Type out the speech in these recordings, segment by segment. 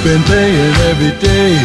been paying every day.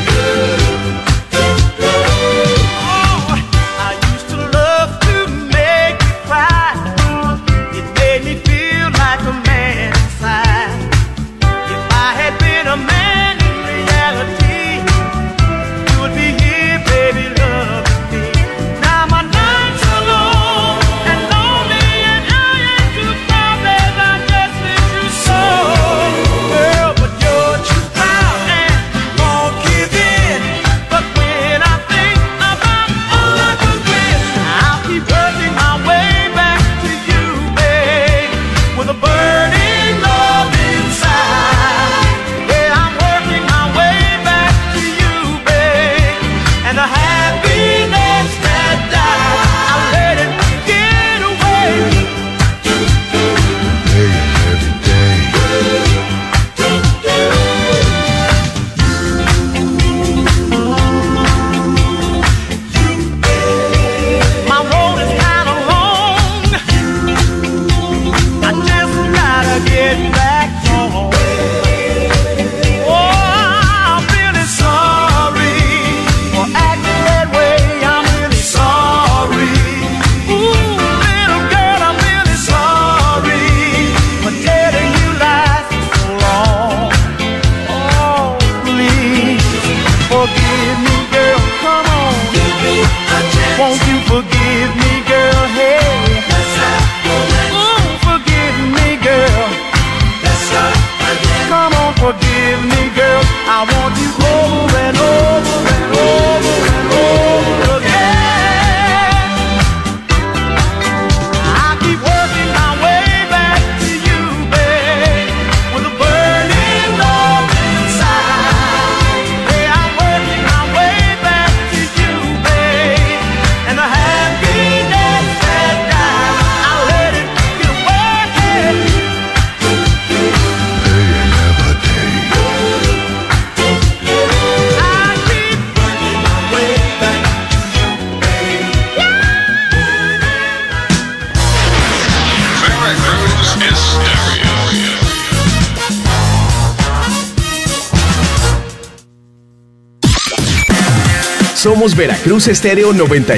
Somos Veracruz Estéreo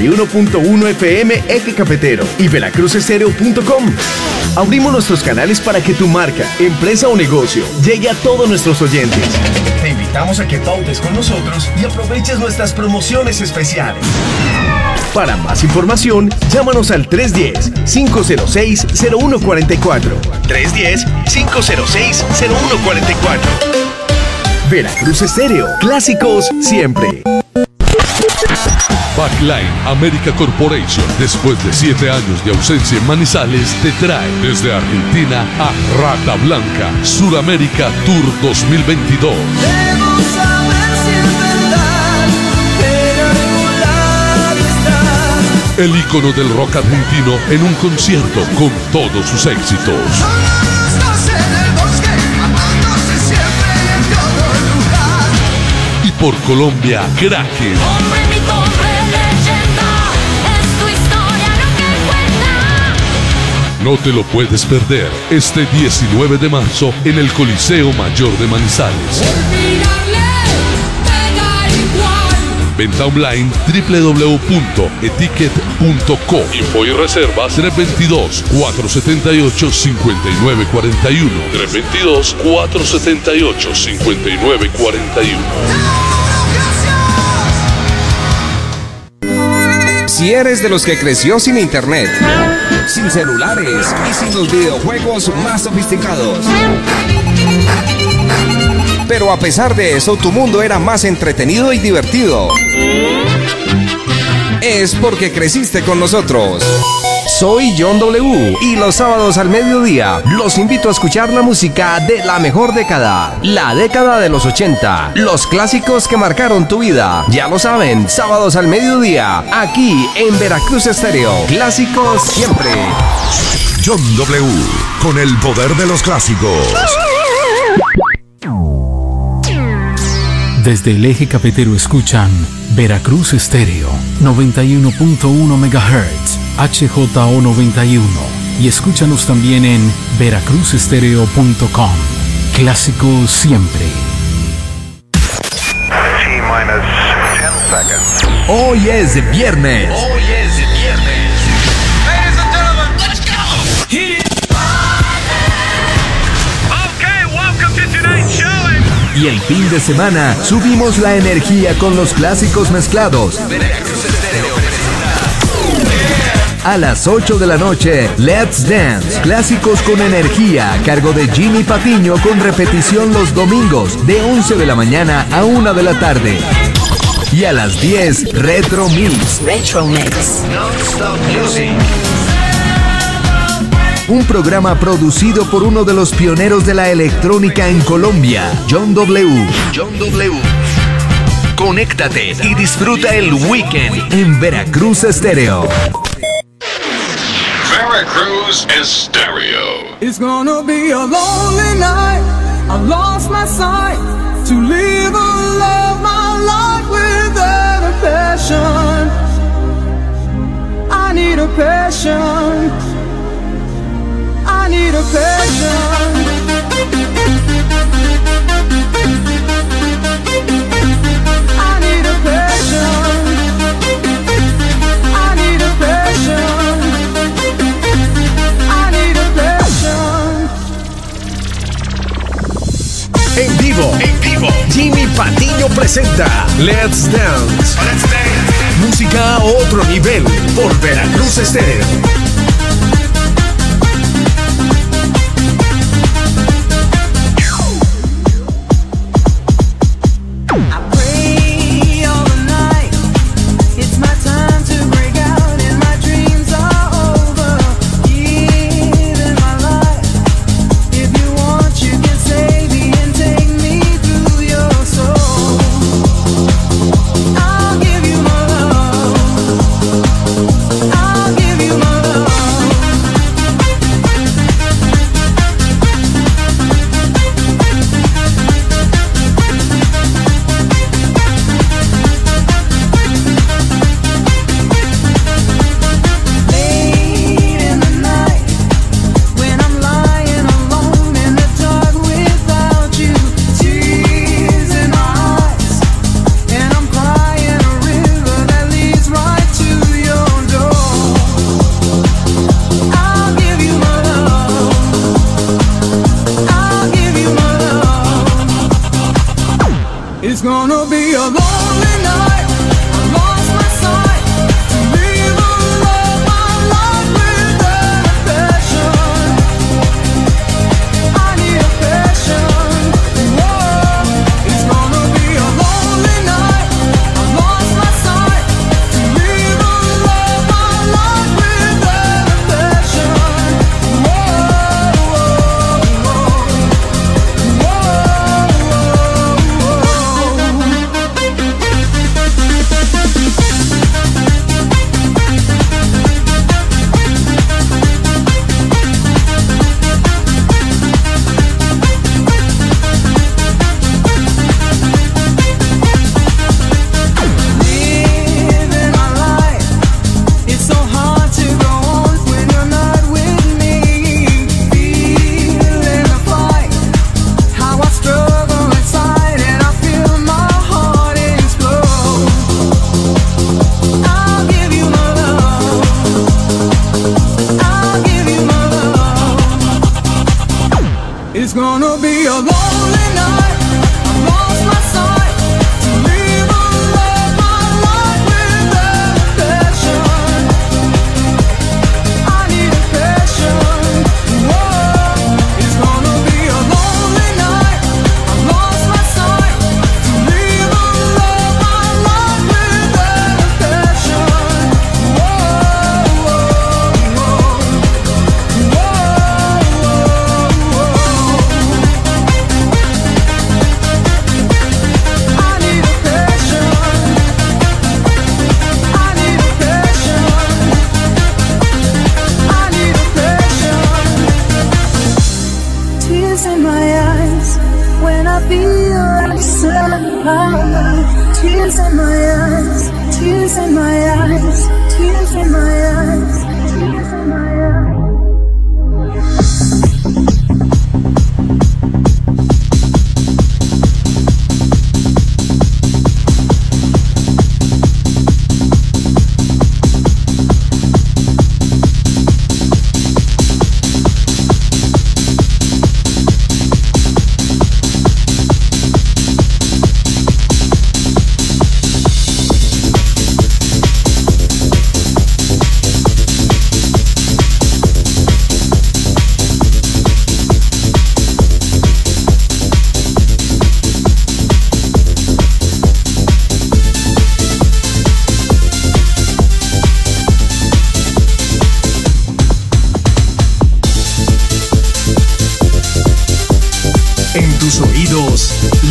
91.1 FM Eje Cafetero y veracruzestereo.com. Abrimos nuestros canales para que tu marca, empresa o negocio llegue a todos nuestros oyentes. Te invitamos a que pautes con nosotros y aproveches nuestras promociones especiales. Para más información, llámanos al 310-506-0144. 310-506-0144. Veracruz Estéreo, clásicos siempre. Backline America Corporation, después de 7 años de ausencia en Manizales, te trae desde Argentina a Rata Blanca, Suramérica Tour 2022. Debemos saber si es verdad, pero regular estás. El ícono del rock argentino en un concierto con todos sus éxitos. Y por Colombia, Kraken. No te lo puedes perder este 19 de marzo en el Coliseo Mayor de Manizales. Venta online www.etiquet.co. Info y reservas 322-478-5941. 322-478-5941. Si eres de los que creció sin internet, sin celulares y sin los videojuegos más sofisticados, pero a pesar de eso tu mundo era más entretenido y divertido, es porque creciste con nosotros. Soy John W. y los sábados al mediodía los invito a escuchar la música de la mejor década, la década de los 80, los clásicos que marcaron tu vida. Ya lo saben, sábados al mediodía, aquí en Veracruz Estéreo. Clásicos siempre. John W. con el poder de los clásicos. Desde el eje cafetero escuchan Veracruz Estéreo 91.1 MHz, HJO 91, y escúchanos también en veracruzestereo.com. Clásicos siempre. Hoy es viernes. Ladies and gentlemen, let's go. Hit it. Okay, welcome to tonight's show. Y el fin de semana subimos la energía con los clásicos mezclados. A las 8 de la noche, Let's Dance, clásicos con energía, a cargo de Jimmy Patiño, con repetición los domingos, de 11 de la mañana a 1 de la tarde. Y a las 10, Retro Mix. Retro Mix. Non-stop music. Un programa producido por uno de los pioneros de la electrónica en Colombia, John W. Conéctate y disfruta el weekend en Veracruz Estéreo. Veracruz Estéreo. It's gonna be a lonely night. I lost my sight to live a love my life without a passion. I need a passion. I need a passion. I need a passion. I need a passion. I need a passion. En vivo, Jimmy Patiño presenta Let's Dance. Música a otro nivel por Veracruz Estéreo.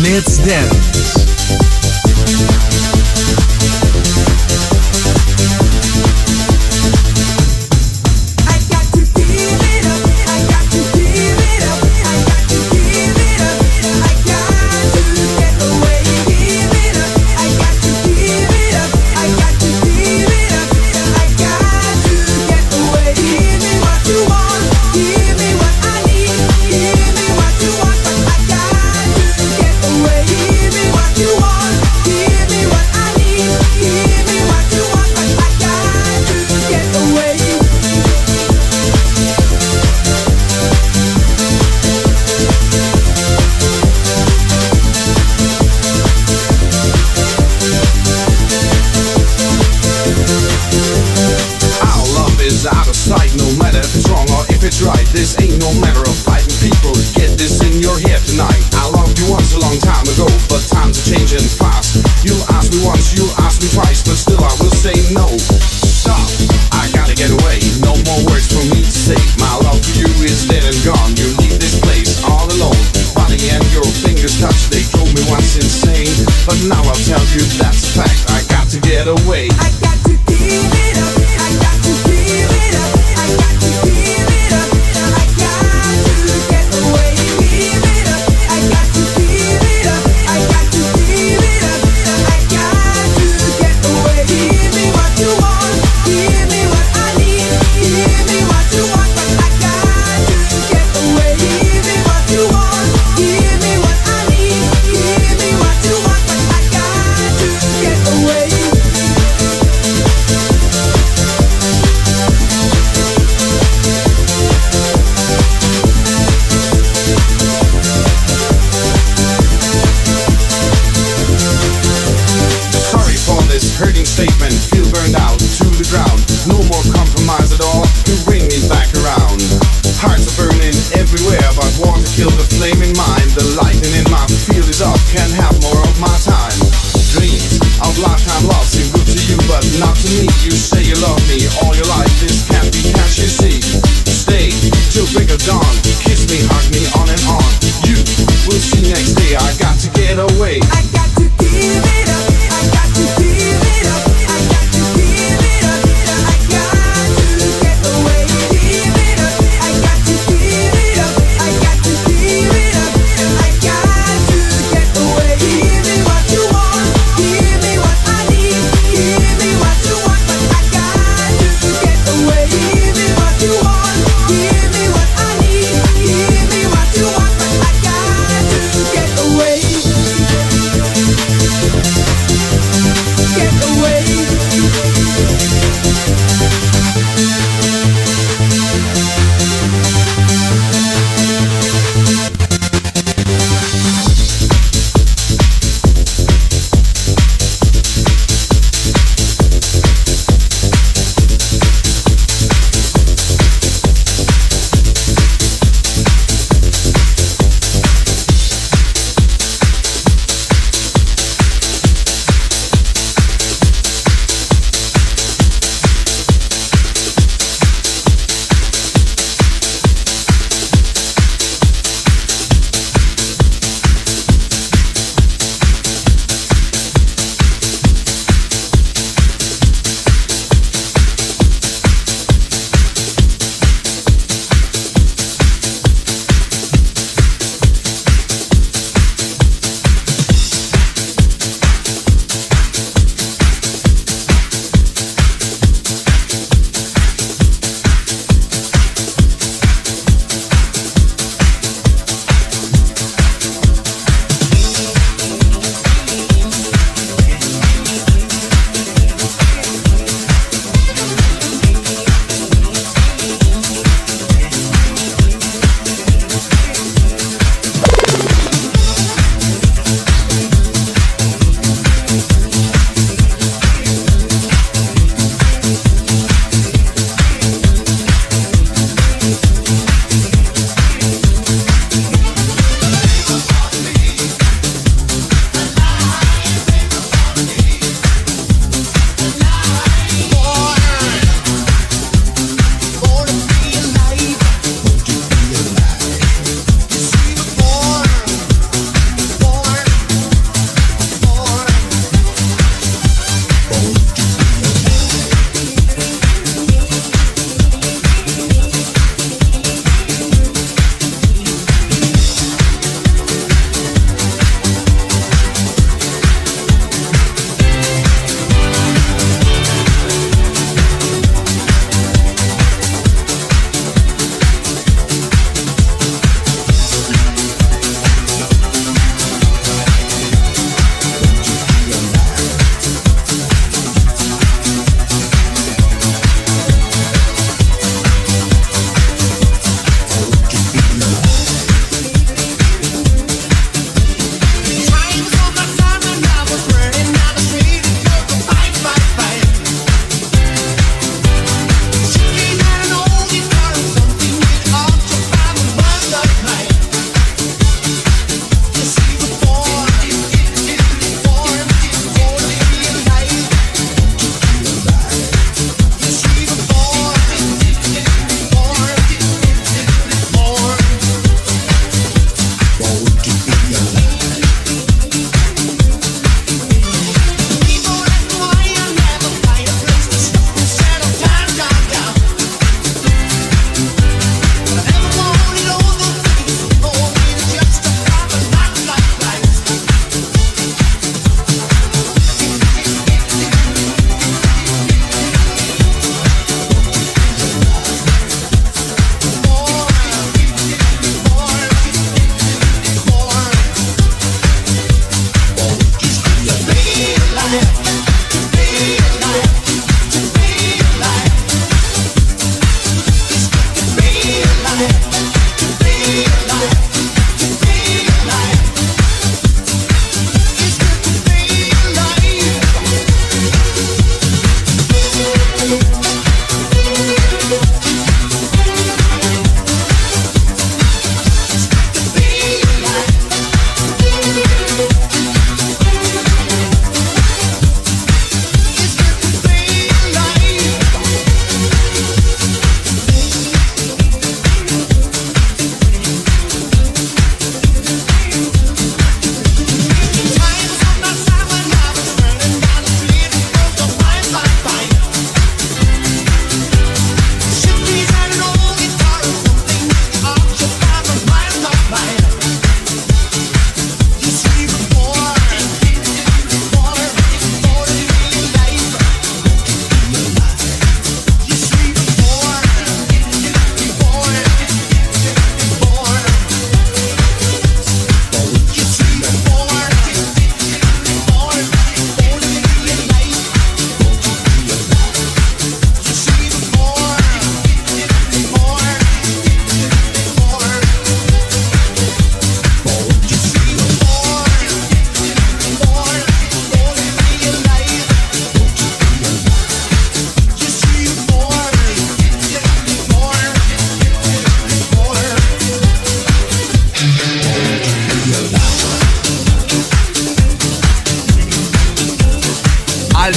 Let's Dance. This ain't no matter of fighting people. Get this in your head tonight. I loved you once a long time ago, but times are changing fast. You'll ask me once, you'll ask me twice, but still I will say no. Stop, I gotta get away. No more words for me to say. My love for you is dead and gone. You leave this place all alone. Body and your fingers touch, they drove me once insane. But now I'll tell you that's a fact. I got to get away. I got to give it up. I got to give it up. I got to give it up. Statement, feel burned out to the ground. No more compromise at all. You bring me back around. Hearts are burning everywhere, but want to kill the flame in mine. The lightning in my field is up. Can't have more of my time. Dreams of lifetime love seem good to you, but not to me. You say you love me all your life. This can't be, can't you see? Stay till break of dawn. Kiss me, hug me on and on. You will see next day. I got to get away. I got to give it up. I got to give it up. I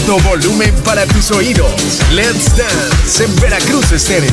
todo volumen para tus oídos. Let's Dance en Veracruz Estéreo.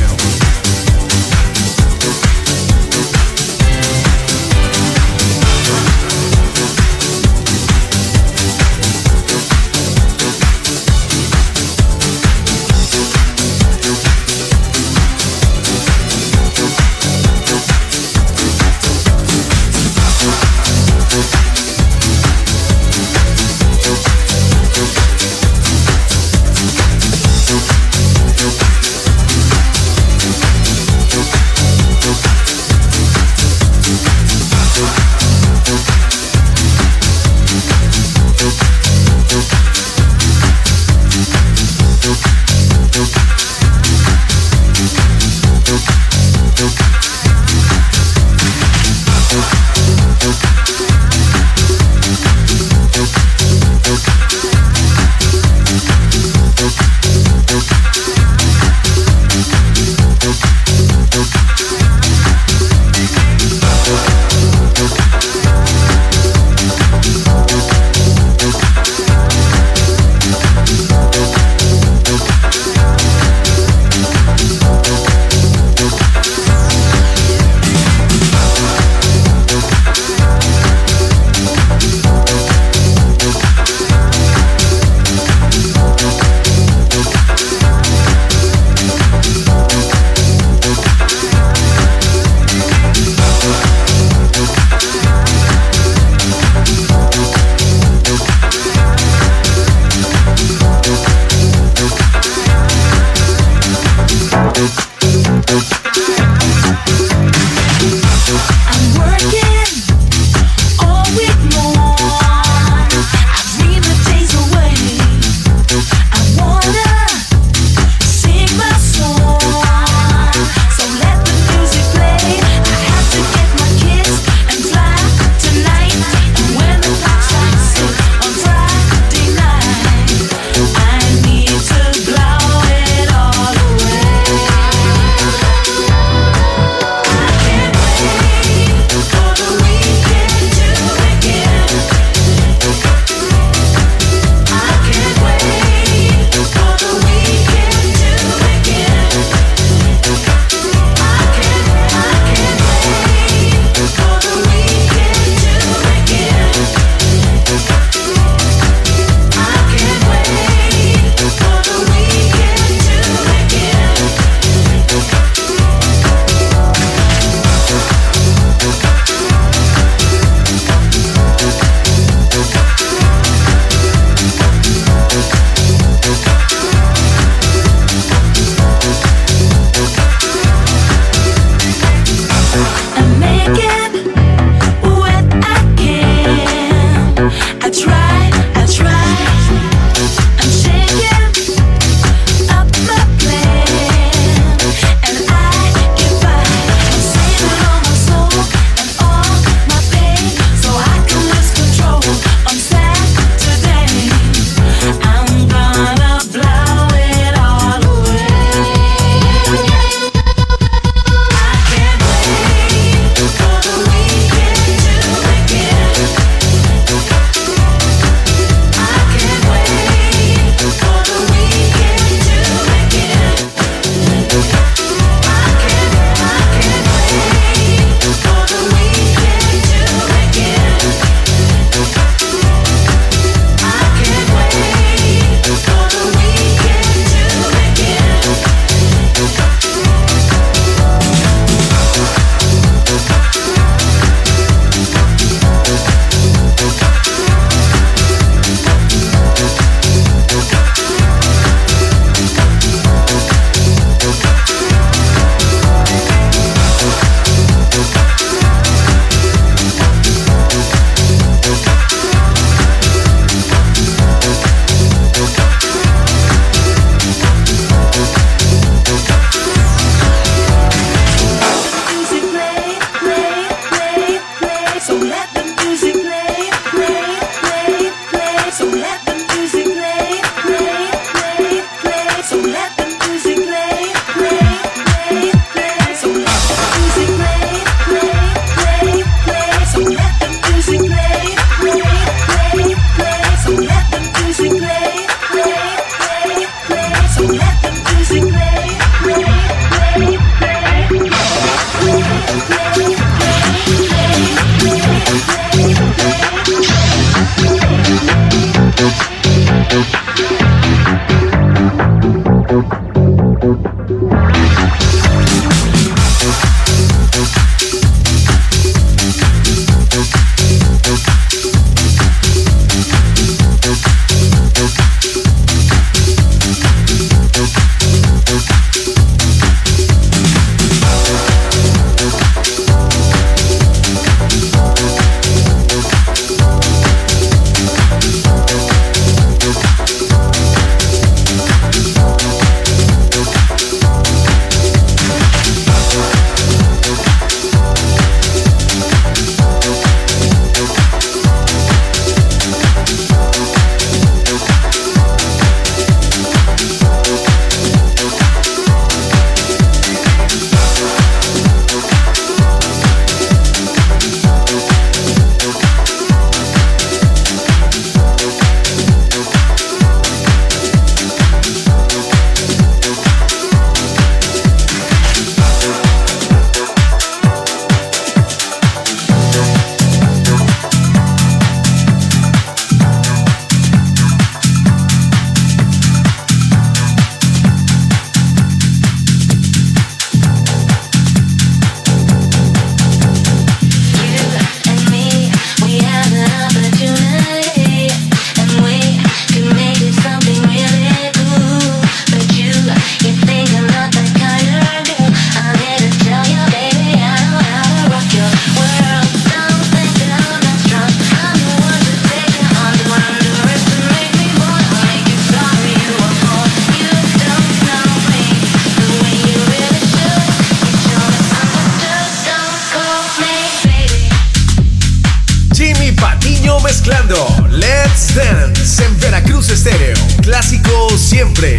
Patiño mezclando Let's Dance en Veracruz Estéreo. Clásico siempre.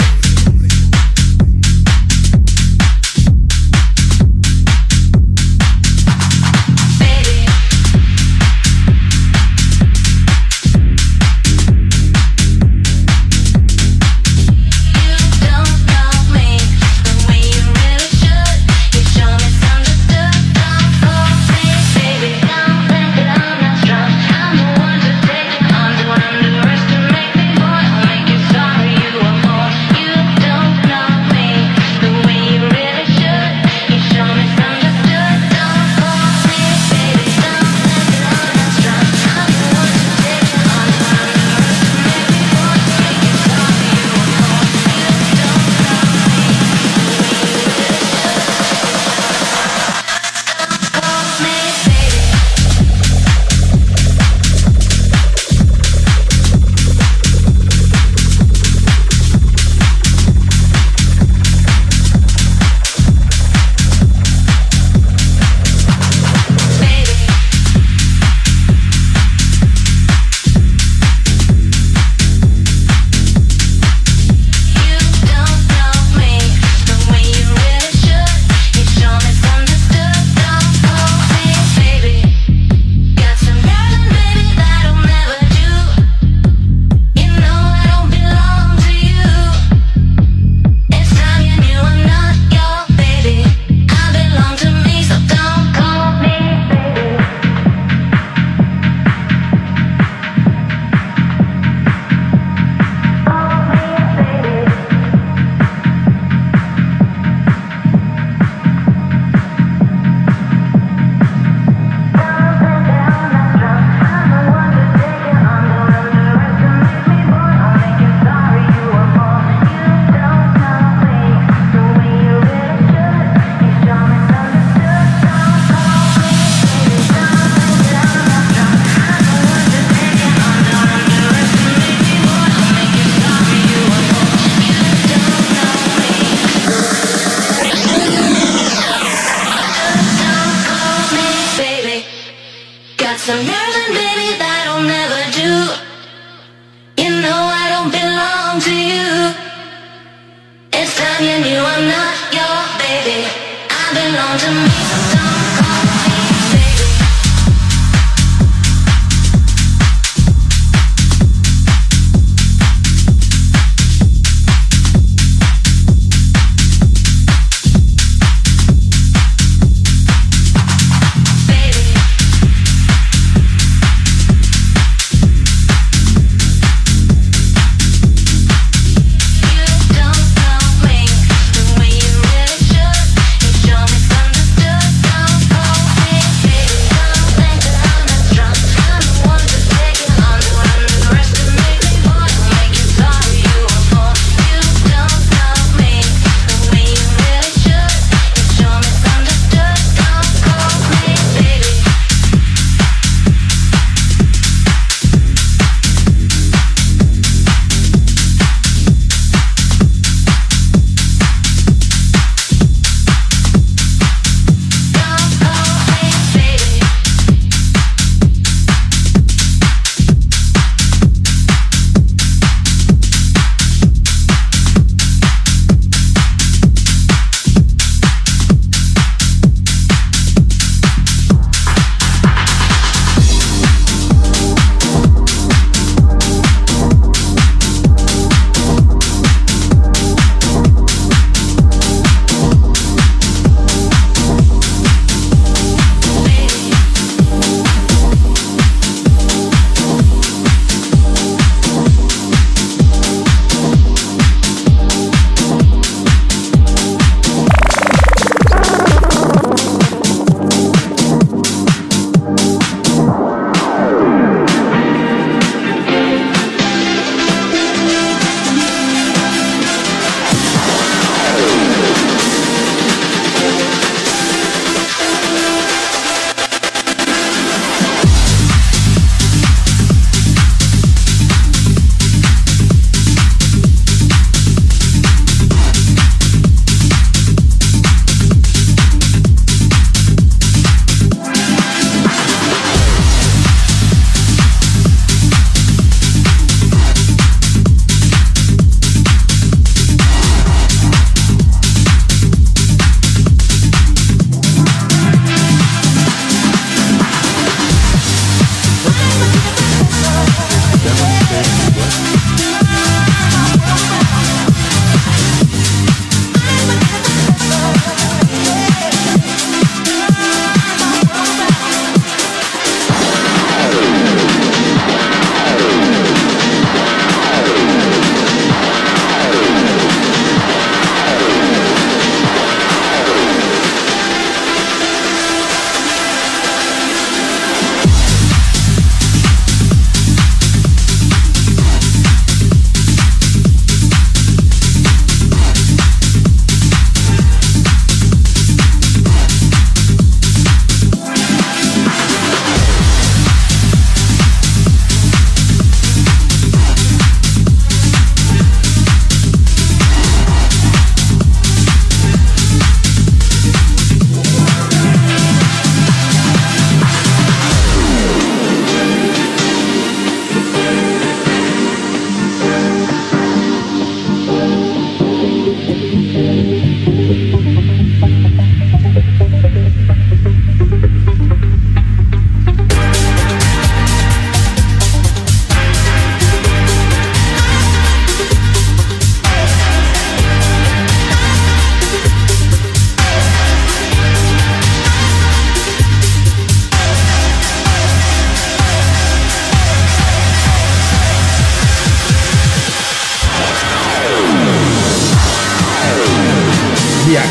Show me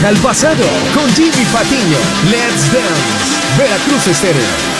Viaja al pasado con Jimmy Patiño. Let's Dance. Veracruz Estéreo.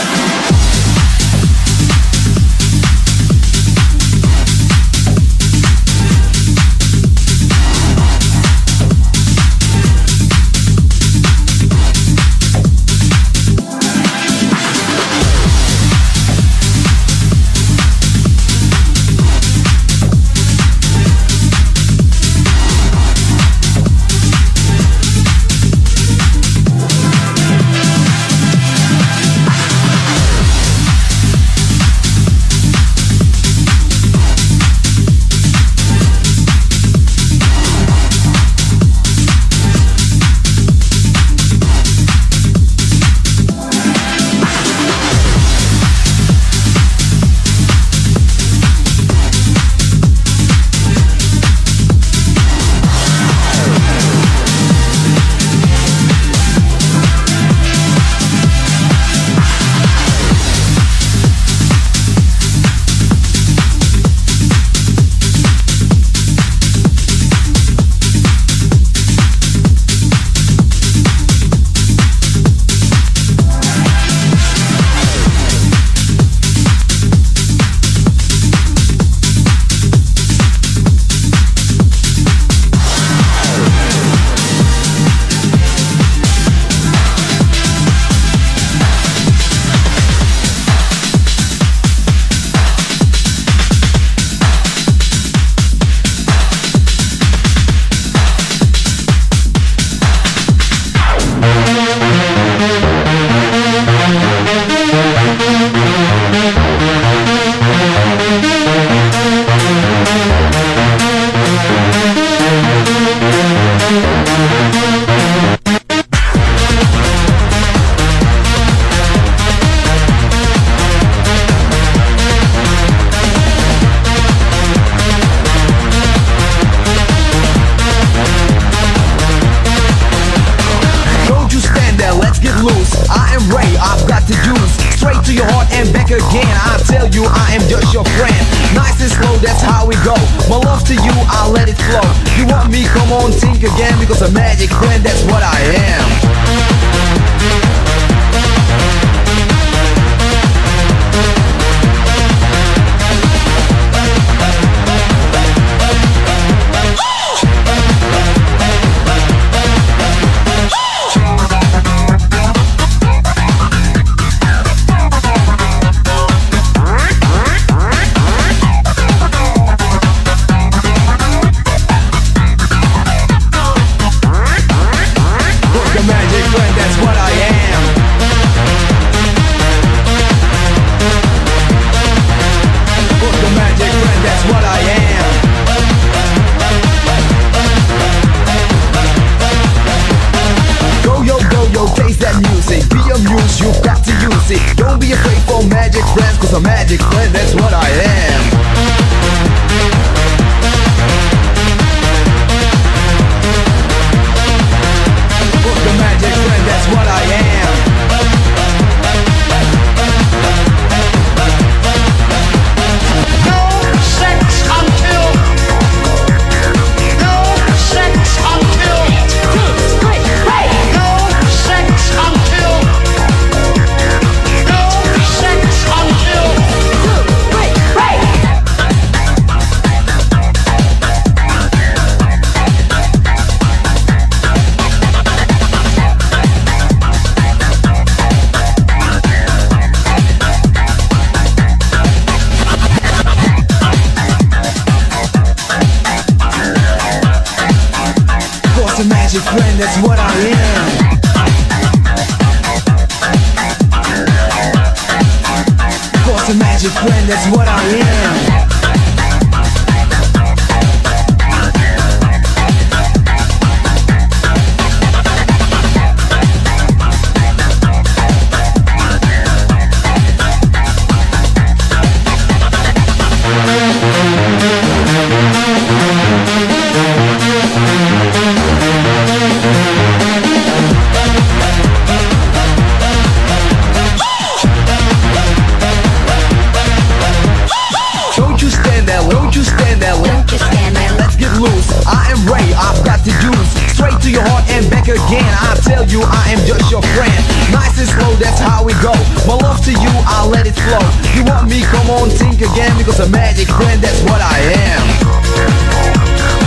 to you, I'll let it flow. You want me, come on, think again, because a magic friend, that's what I am.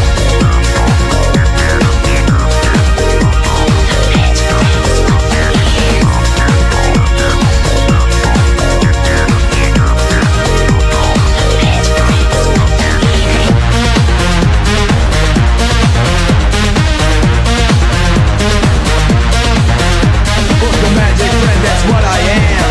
What I am.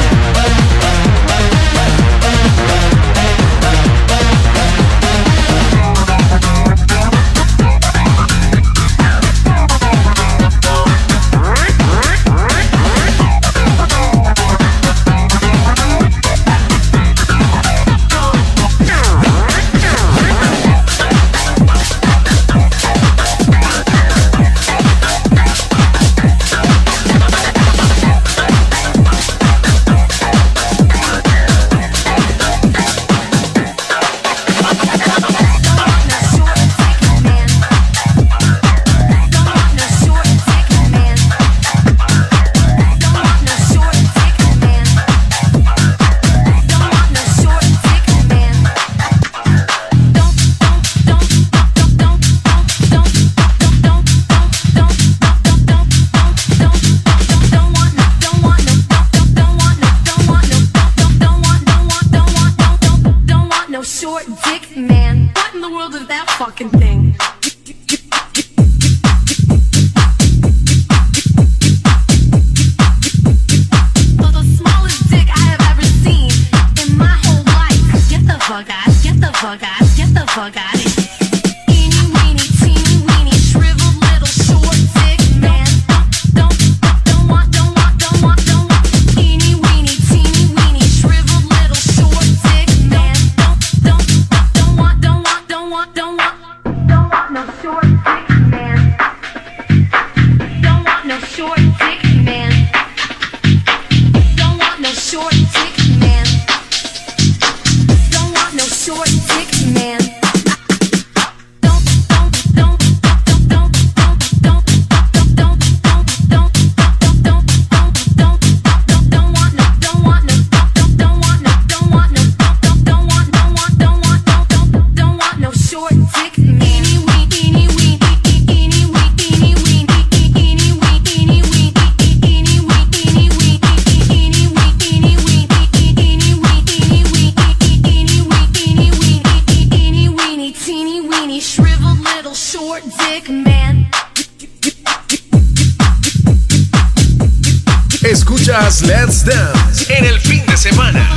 Escuchas Let's Dance en el fin de semana.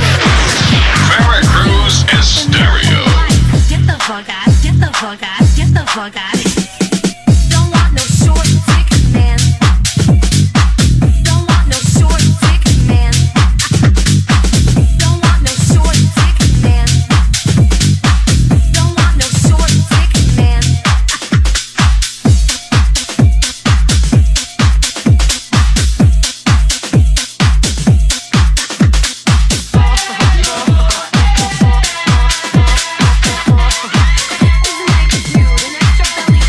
Veracruz Estéreo. Get the fuck out, get the fuck out, get the fuck out. Don't want no short dick man. Don't want no short dick man. Don't want no short dick man. Don't want no short dick man. Isn't that cute? An extra belly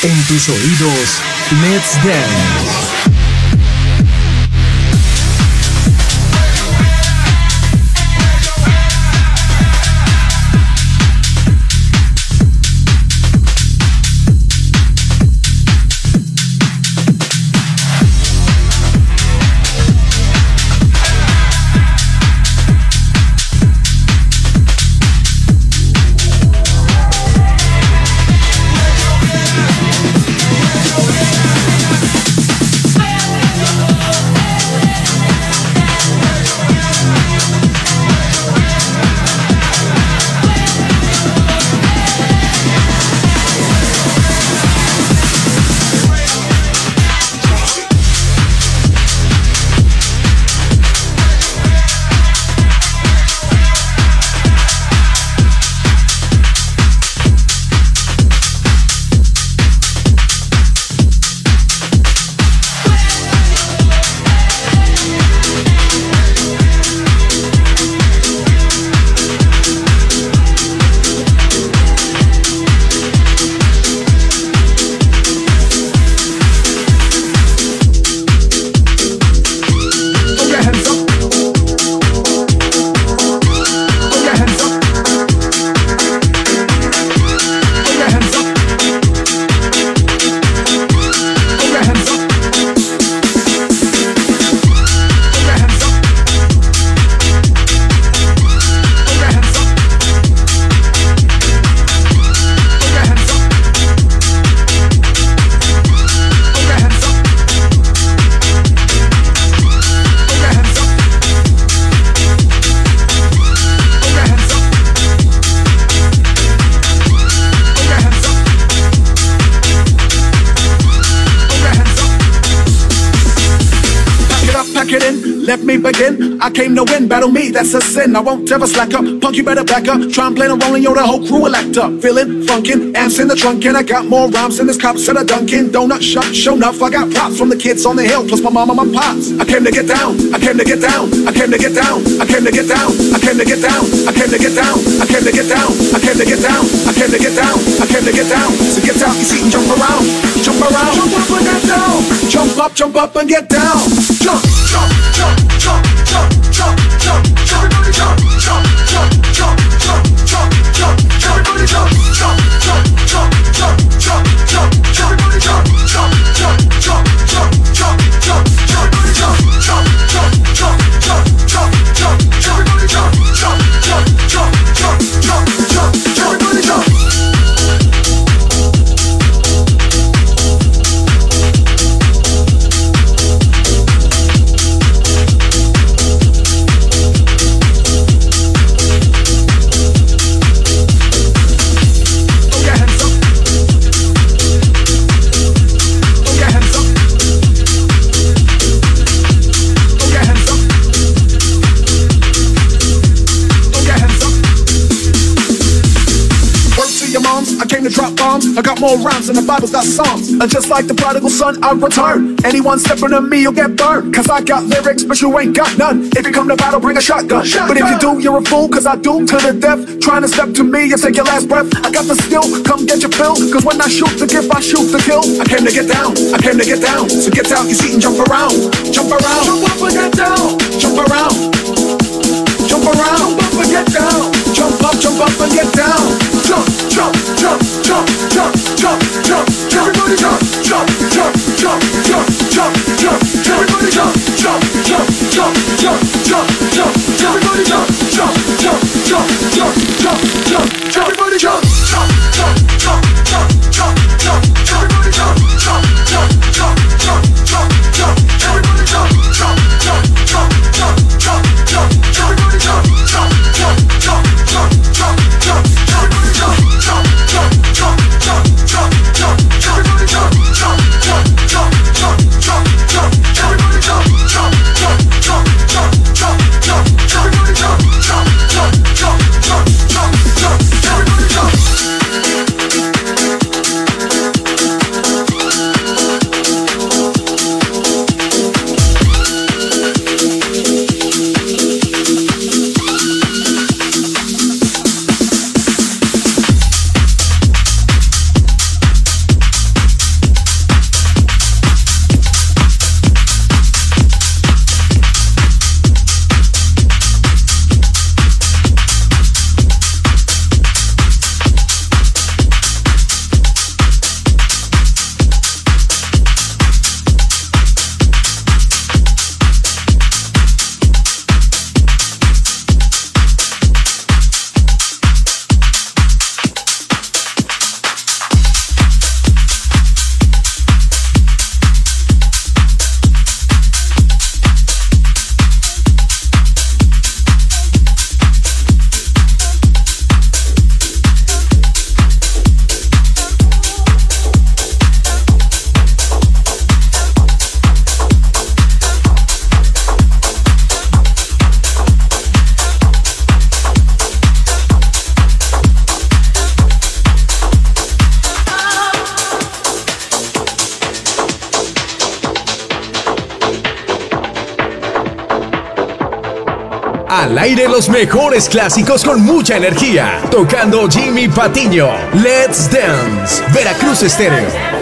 En tus oídos, Let's Dance. Let me begin. I came to win, battle me, that's a sin. I won't ever slack up. Punk, you better back up. Try and play the role and yo, the whole crew will act up. Feeling, funkin', amps in the trunk, and I got more rhymes than this cops at a Dunkin' Donut shop. Show enough, I got props from the kids on the hill, plus my mom and my pops. I came to get down, I came to get down, I came to get down, I came to get down, I came to get down, I came to get down, I came to get down, I came to get down, I came to get down, I came to get down. So get out your seat and jump around, jump around, jump up and get down, jump up and get down, jump, jump, jump, jump, jump, jump, jump, everybody jump, jump, jump, jump, jump, jump, jump, everybody jump, jump, jump, jump, jump, jump, jump, everybody jump, jump, jump, jump, jump, jump, jump, everybody jump, jump, jump, jump, jump, jump, jump, everybody jump, jump, jump, jump, jump, jump, jump, everybody jump. I came to drop bombs. I got more rhymes than the Bible's got songs. And just like the prodigal son, I return. Anyone stepping on me, you'll get burned. Cause I got lyrics, but you ain't got none. If you come to battle, bring a shotgun. But if you do, you're a fool, cause I do to the death. Trying to step to me and take your last breath. I got the skill, come get your fill. Cause when I shoot the gift, I shoot the kill. I came to get down, I came to get down. So get out your seat and jump around. Jump around, jump up and get down. Jump around, jump around, jump up and get down. Jump up and get down. Jump, jump, jump, jump, jump, jump, jump, everybody jump, jump, jump, jump, jump, jump, jump, everybody jump, jump, jump, jump, jump, jump, jump, everybody jump, jump, jump, jump, jump, jump, jump, everybody jump, jump, jump, jump, jump, jump, jump, everybody jump, jump, jump, jump, jump, jump, jump, everybody jump, jump, jump, jump, jump, jump, jump, everybody jump, jump, jump, jump, jump, jump, jump, everybody jump, jump, jump, jump, jump, jump, jump, everybody jump, jump, jump, jump, jump, Al aire los mejores clásicos con mucha energía. Tocando Jimmy Patiño. Let's Dance. Veracruz Estéreo.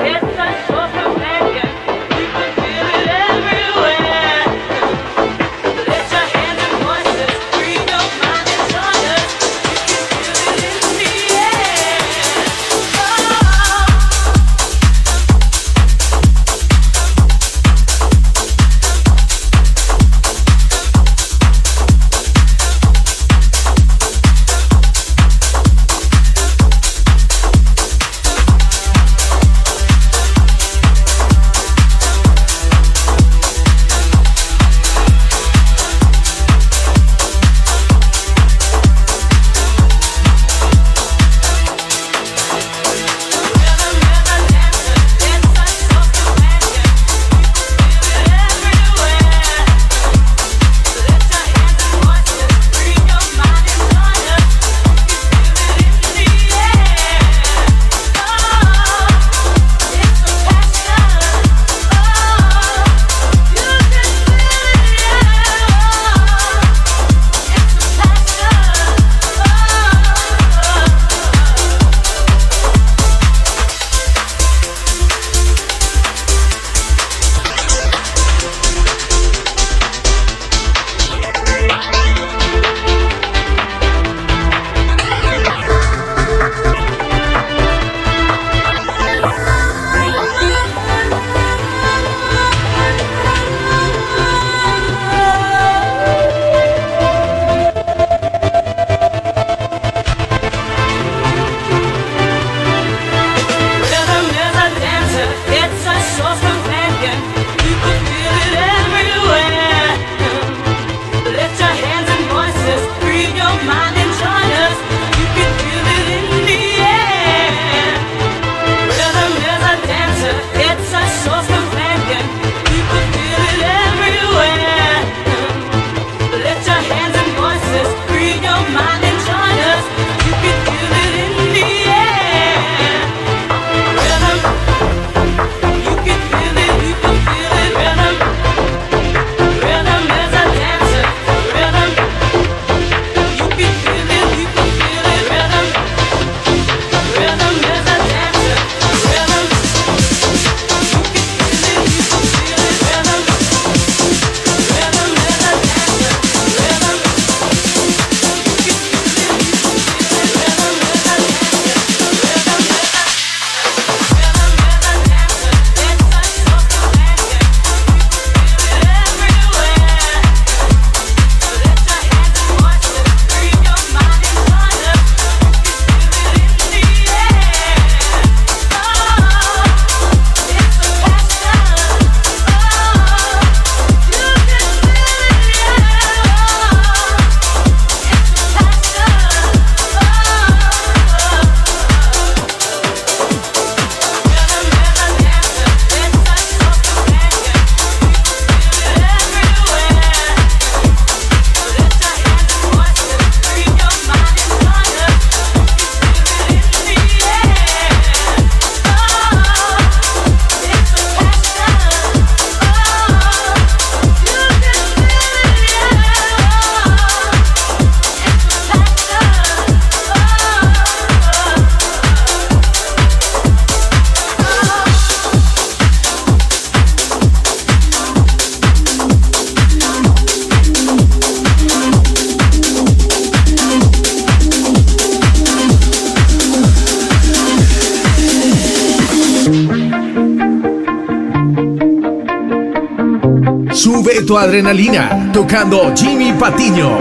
Sube tu adrenalina, tocando Jimmy Patiño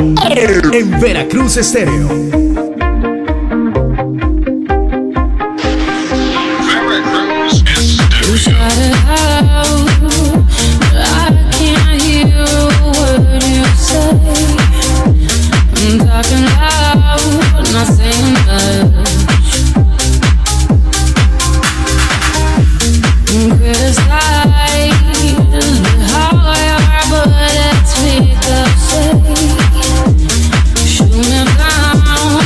en Veracruz Estéreo. Shoot me down.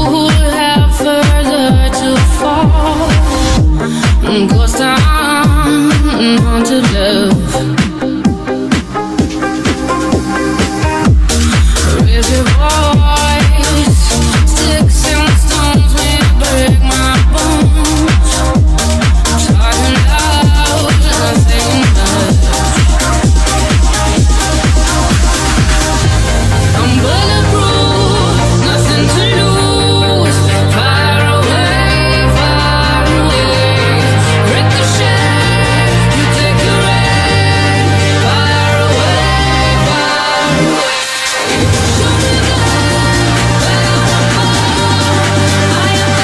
who have further to fall. Ghost town, haunted love. Raise your voice, sticks and stones may break my bones. Talking loud, nothing much. I'm bulletproof, nothing to lose. Far away, far away. Ricochet, you take your aim. Far away, far away. Show me that, I am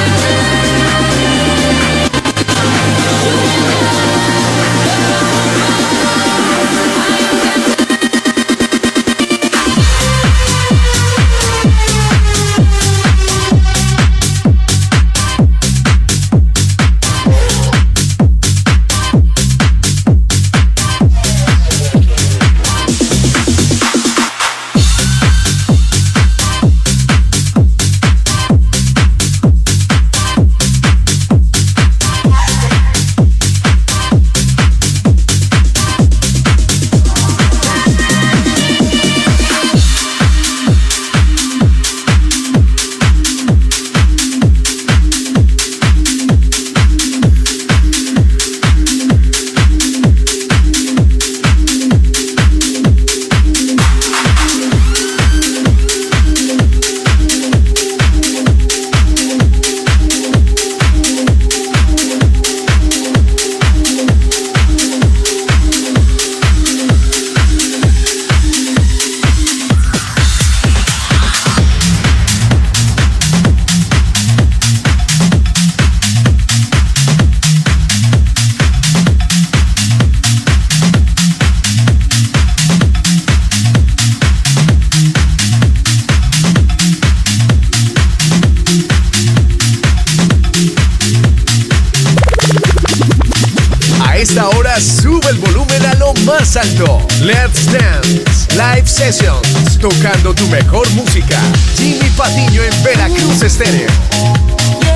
Sube el volumen a lo más alto. Let's Dance Live Sessions, tocando tu mejor música. Jimmy Patiño en Veracruz Estéreo.